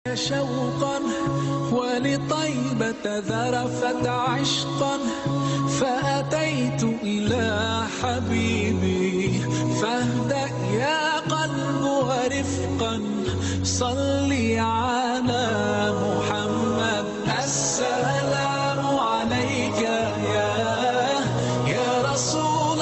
شوقا ولطيبة ذرفت عشقا، فأتيت إلى حبيبي فاهدأ يا قلب ورفقا، صلي على محمد. السلام عليك يا رسول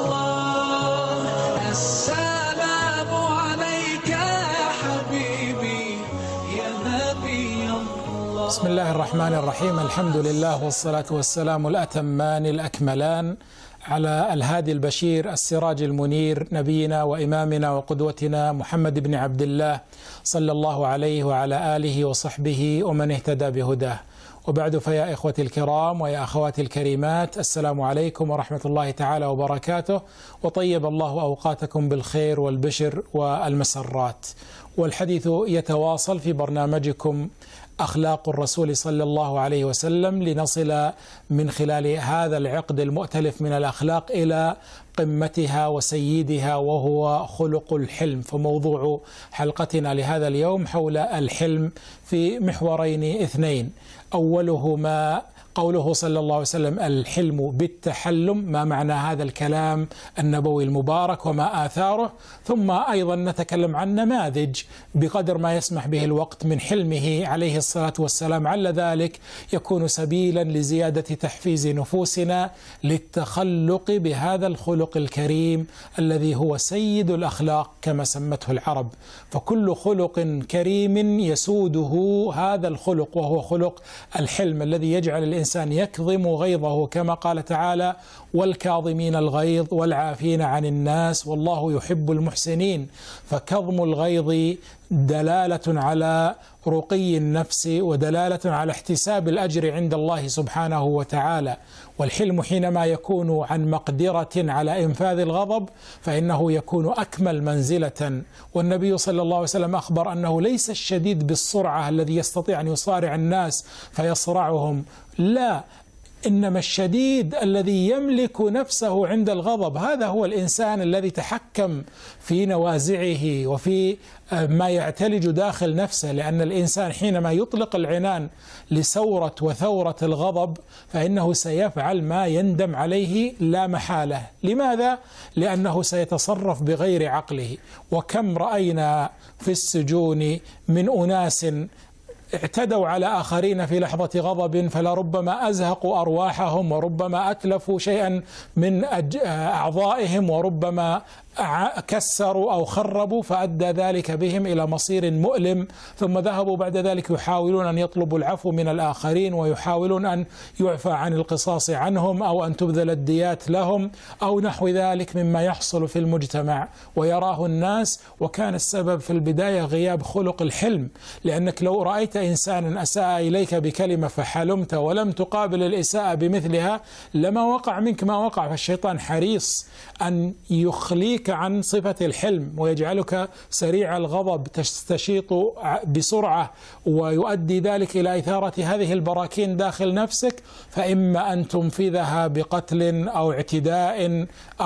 الله، السلام عليك يا حبيبي يا نبي الله. بسم الله الرحمن الرحيم، الحمد لله والصلاة والسلام الأتمان الأكملان على الهادي البشير السراج المنير، نبينا وإمامنا وقدوتنا محمد بن عبد الله صلى الله عليه وعلى آله وصحبه ومن اهتدى بهداه. وبعد، فيا إخوتي الكرام ويا أخواتي الكريمات، السلام عليكم ورحمة الله تعالى وبركاته، وطيب الله أوقاتكم بالخير والبشر والمسرات. والحديث يتواصل في برنامجكم أخلاق الرسول صلى الله عليه وسلم، لنصل من خلال هذا العقد المؤتلف من الأخلاق إلى قمتها وسيدها، وهو خلق الحلم. فموضوع حلقتنا لهذا اليوم حول الحلم في محورين اثنين: أولهما قوله صلى الله عليه وسلم: الحلم بالتحلم، ما معنى هذا الكلام النبوي المبارك وما آثاره؟ ثم أيضا نتكلم عن نماذج بقدر ما يسمح به الوقت من حلمه عليه الصلاة والسلام، على ذلك يكون سبيلا لزيادة تحفيز نفوسنا للتخلق بهذا الخلق الكريم الذي هو سيد الأخلاق كما سمته العرب. فكل خلق كريم يسوده هذا الخلق، وهو خلق الحلم الذي يجعل الإنسان يكظم غيظه، كما قال تعالى: والكاظمين الغيظ والعافين عن الناس والله يحب المحسنين. فكظم الغيظ دلالة على رقي النفس ودلالة على احتساب الأجر عند الله سبحانه وتعالى. والحلم حينما يكون عن مقدرة على إنفاذ الغضب فإنه يكون أكمل منزلة. والنبي صلى الله عليه وسلم أخبر أنه ليس الشديد بالسرعة الذي يستطيع أن يصارع الناس فيصرعهم، لا، إنما الشديد الذي يملك نفسه عند الغضب. هذا هو الإنسان الذي تحكم في نوازعه وفي ما يعتلج داخل نفسه، لأن الإنسان حينما يطلق العنان لسورة وثورة الغضب فإنه سيفعل ما يندم عليه لا محالة. لماذا؟ لأنه سيتصرف بغير عقله. وكم رأينا في السجون من أناس اعتدوا على آخرين في لحظة غضب، فلربما أزهقوا أرواحهم، وربما أتلفوا شيئا من أعضائهم، وربما كسروا أو خربوا، فأدى ذلك بهم إلى مصير مؤلم. ثم ذهبوا بعد ذلك يحاولون أن يطلبوا العفو من الآخرين، ويحاولون أن يعفى عن القصاص عنهم، أو أن تبذل الديات لهم، أو نحو ذلك مما يحصل في المجتمع ويراه الناس. وكان السبب في البداية غياب خلق الحلم، لأنك لو رأيت إنسانا أساء إليك بكلمة فحلمت ولم تقابل الإساءة بمثلها لما وقع منك ما وقع. فالشيطان حريص أن يخليك عن صفة الحلم ويجعلك سريع الغضب، تستشيط بسرعة، ويؤدي ذلك إلى إثارة هذه البراكين داخل نفسك، فإما أن تنفذها بقتل أو اعتداء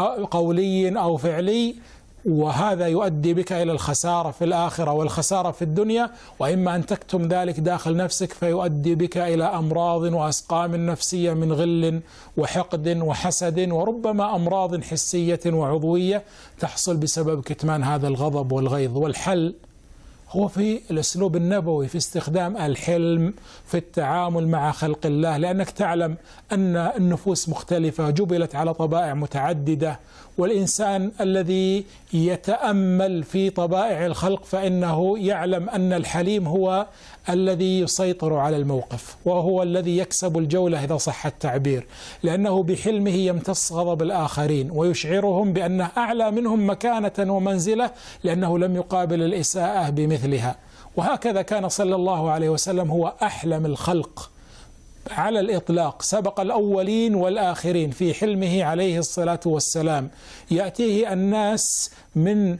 قولي أو فعلي، وهذا يؤدي بك إلى الخسارة في الآخرة والخسارة في الدنيا، وإما أن تكتم ذلك داخل نفسك فيؤدي بك إلى أمراض وأسقام نفسية من غل وحقد وحسد، وربما أمراض حسية وعضوية تحصل بسبب كتمان هذا الغضب والغيظ. والحل هو في الأسلوب النبوي في استخدام الحلم في التعامل مع خلق الله، لأنك تعلم أن النفوس مختلفة جبلت على طبائع متعددة، والإنسان الذي يتأمل في طبائع الخلق فإنه يعلم أن الحليم هو الذي يسيطر على الموقف، وهو الذي يكسب الجولة إذا صح التعبير، لأنه بحلمه يمتص غضب الآخرين ويشعرهم بأنه أعلى منهم مكانة ومنزلة، لأنه لم يقابل الإساءة بمثلها. وهكذا كان صلى الله عليه وسلم هو أحلم الخلق على الإطلاق، سبق الأولين والآخرين في حلمه عليه الصلاة والسلام. يأتيه الناس من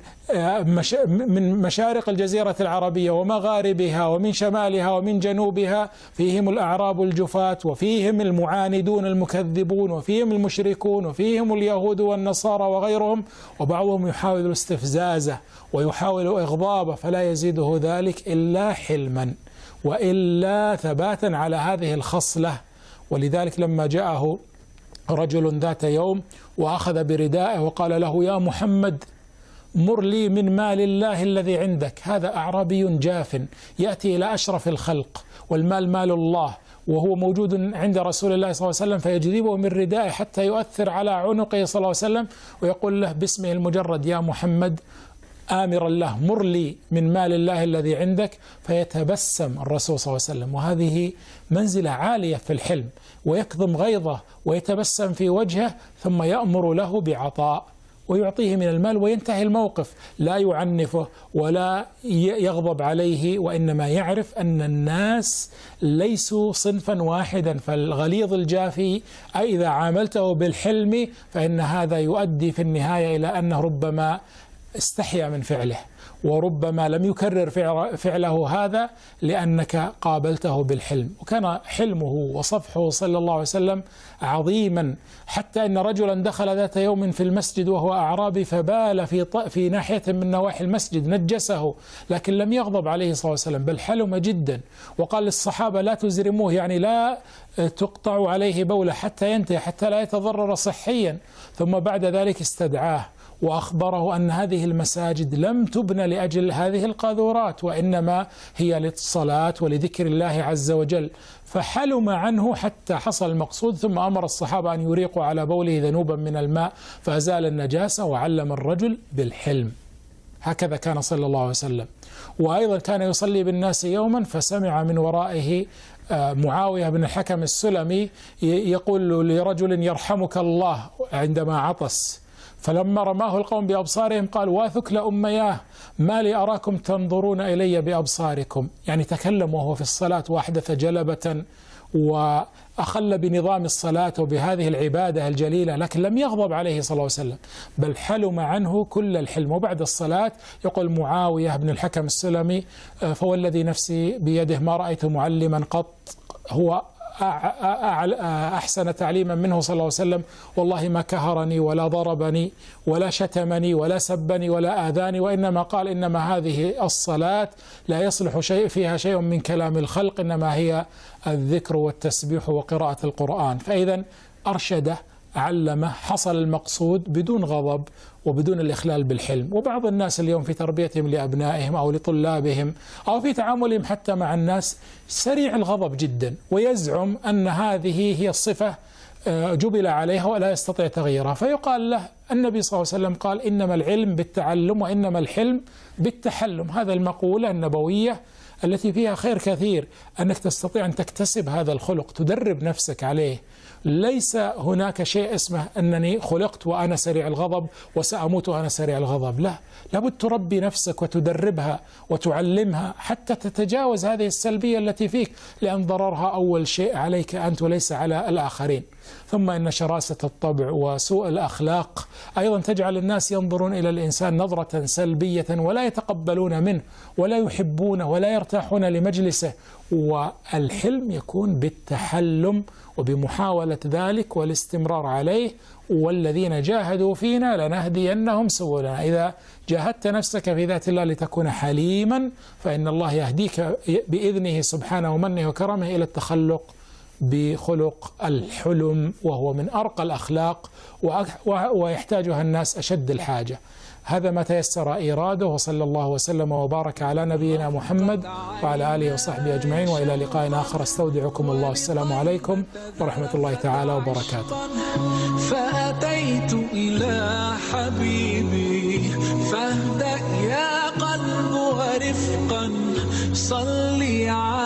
مشارق الجزيرة العربية ومغاربها ومن شمالها ومن جنوبها، فيهم الأعراب الجفاة، وفيهم المعاندون المكذبون، وفيهم المشركون، وفيهم اليهود والنصارى وغيرهم، وبعضهم يحاول استفزازه ويحاول إغضابه، فلا يزيده ذلك إلا حلما. وإلا ثباتا على هذه الخصلة. ولذلك لما جاءه رجل ذات يوم وأخذ بردائه وقال له: يا محمد مر لي من مال الله الذي عندك. هذا أعرابي جاف يأتي إلى أشرف الخلق، والمال مال الله، وهو موجود عند رسول الله صلى الله عليه وسلم، فيجذبه من ردائه حتى يؤثر على عنقه صلى الله عليه وسلم، ويقول له باسمه المجرد: يا محمد، آمرا له: مر لي من مال الله الذي عندك. فيتبسم الرسول صلى الله عليه وسلم، وهذه منزلة عالية في الحلم، ويكظم غيظه ويتبسم في وجهه، ثم يأمر له بعطاء ويعطيه من المال، وينتهي الموقف، لا يعنفه ولا يغضب عليه، وإنما يعرف أن الناس ليسوا صنفا واحدا. فالغليظ الجافي إذا عاملته بالحلم فإن هذا يؤدي في النهاية إلى أنه ربما استحيا من فعله، وربما لم يكرر فعله هذا لأنك قابلته بالحلم. وكان حلمه وصفحه صلى الله عليه وسلم عظيما، حتى أن رجلا دخل ذات يوم في المسجد وهو أعرابي فبال في ناحية من نواحي المسجد نجسه، لكن لم يغضب عليه صلى الله عليه وسلم، بل حلم جدا، وقال للصحابة: لا تزرموه، يعني لا تقطع عليه بوله حتى ينتهي، حتى لا يتضرر صحيا. ثم بعد ذلك استدعاه وأخبره أن هذه المساجد لم تبنى لأجل هذه القاذورات، وإنما هي للصلاة ولذكر الله عز وجل. فحلم عنه حتى حصل المقصود، ثم أمر الصحابة أن يريقوا على بوله ذنوبا من الماء فأزال النجاسة، وعلم الرجل بالحلم. هكذا كان صلى الله عليه وسلم. وأيضا كان يصلي بالناس يوما فسمع من ورائه معاوية بن الحكم السلمي يقول لرجل: يرحمك الله، عندما عطس. فلما رماه القوم بأبصارهم قال: واثكل أمياه، ما لي أراكم تنظرون إلي بأبصاركم. يعني تكلم وهو في الصلاة وأحدث جلبة وأخل بنظام الصلاة وبهذه العبادة الجليلة، لكن لم يغضب عليه صلى الله عليه وسلم، بل حلم عنه كل الحلم. وبعد الصلاة يقول معاوية بن الحكم السلمي: فوالذي نفسي بيده ما رأيت معلما قط هو أحسن تعليما منه صلى الله عليه وسلم، والله ما كهرني ولا ضربني ولا شتمني ولا سبني ولا آذاني، وإنما قال: إنما هذه الصلاة لا يصلح شيء فيها شيء من كلام الخلق، إنما هي الذكر والتسبيح وقراءة القرآن. فإذا أرشده، علمه، حصل المقصود بدون غضب وبدون الإخلال بالحلم. وبعض الناس اليوم في تربيتهم لأبنائهم أو لطلابهم أو في تعاملهم حتى مع الناس سريع الغضب جدا، ويزعم أن هذه هي الصفة جبل عليها ولا يستطيع تغييرها. فيقال له: النبي صلى الله عليه وسلم قال: إنما العلم بالتعلم وإنما الحلم بالتحلم. هذا المقولة النبوية التي فيها خير كثير، أنك تستطيع أن تكتسب هذا الخلق، تدرب نفسك عليه. ليس هناك شيء اسمه أنني خلقت وأنا سريع الغضب وسأموت وأنا سريع الغضب، لا، لابد تربي نفسك وتدربها وتعلمها حتى تتجاوز هذه السلبية التي فيك، لأن ضررها أول شيء عليك أنت وليس على الآخرين. ثم إن شراسة الطبع وسوء الأخلاق أيضا تجعل الناس ينظرون إلى الإنسان نظرة سلبية ولا يتقبلون منه ولا يحبونه ولا يرتاحون لمجلسه. والحلم يكون بالتحلم وبمحاولة ذلك والاستمرار عليه. والذين جاهدوا فينا لنهدينهم سبلنا. إذا جاهدت نفسك في ذات الله لتكون حليما فإن الله يهديك بإذنه سبحانه ومنه وكرمه إلى التخلق بخلق الحلم، وهو من أرقى الأخلاق ويحتاجها الناس أشد الحاجة. هذا ما تيسر إيراده، وصلى الله وسلم وبارك على نبينا محمد وعلى آله وصحبه أجمعين، وإلى لقاء آخر. استودعكم الله، السلام عليكم ورحمة الله تعالى وبركاته. فأتيت إلى حبيبي فاهدأ يا قلب ورفقا صلي على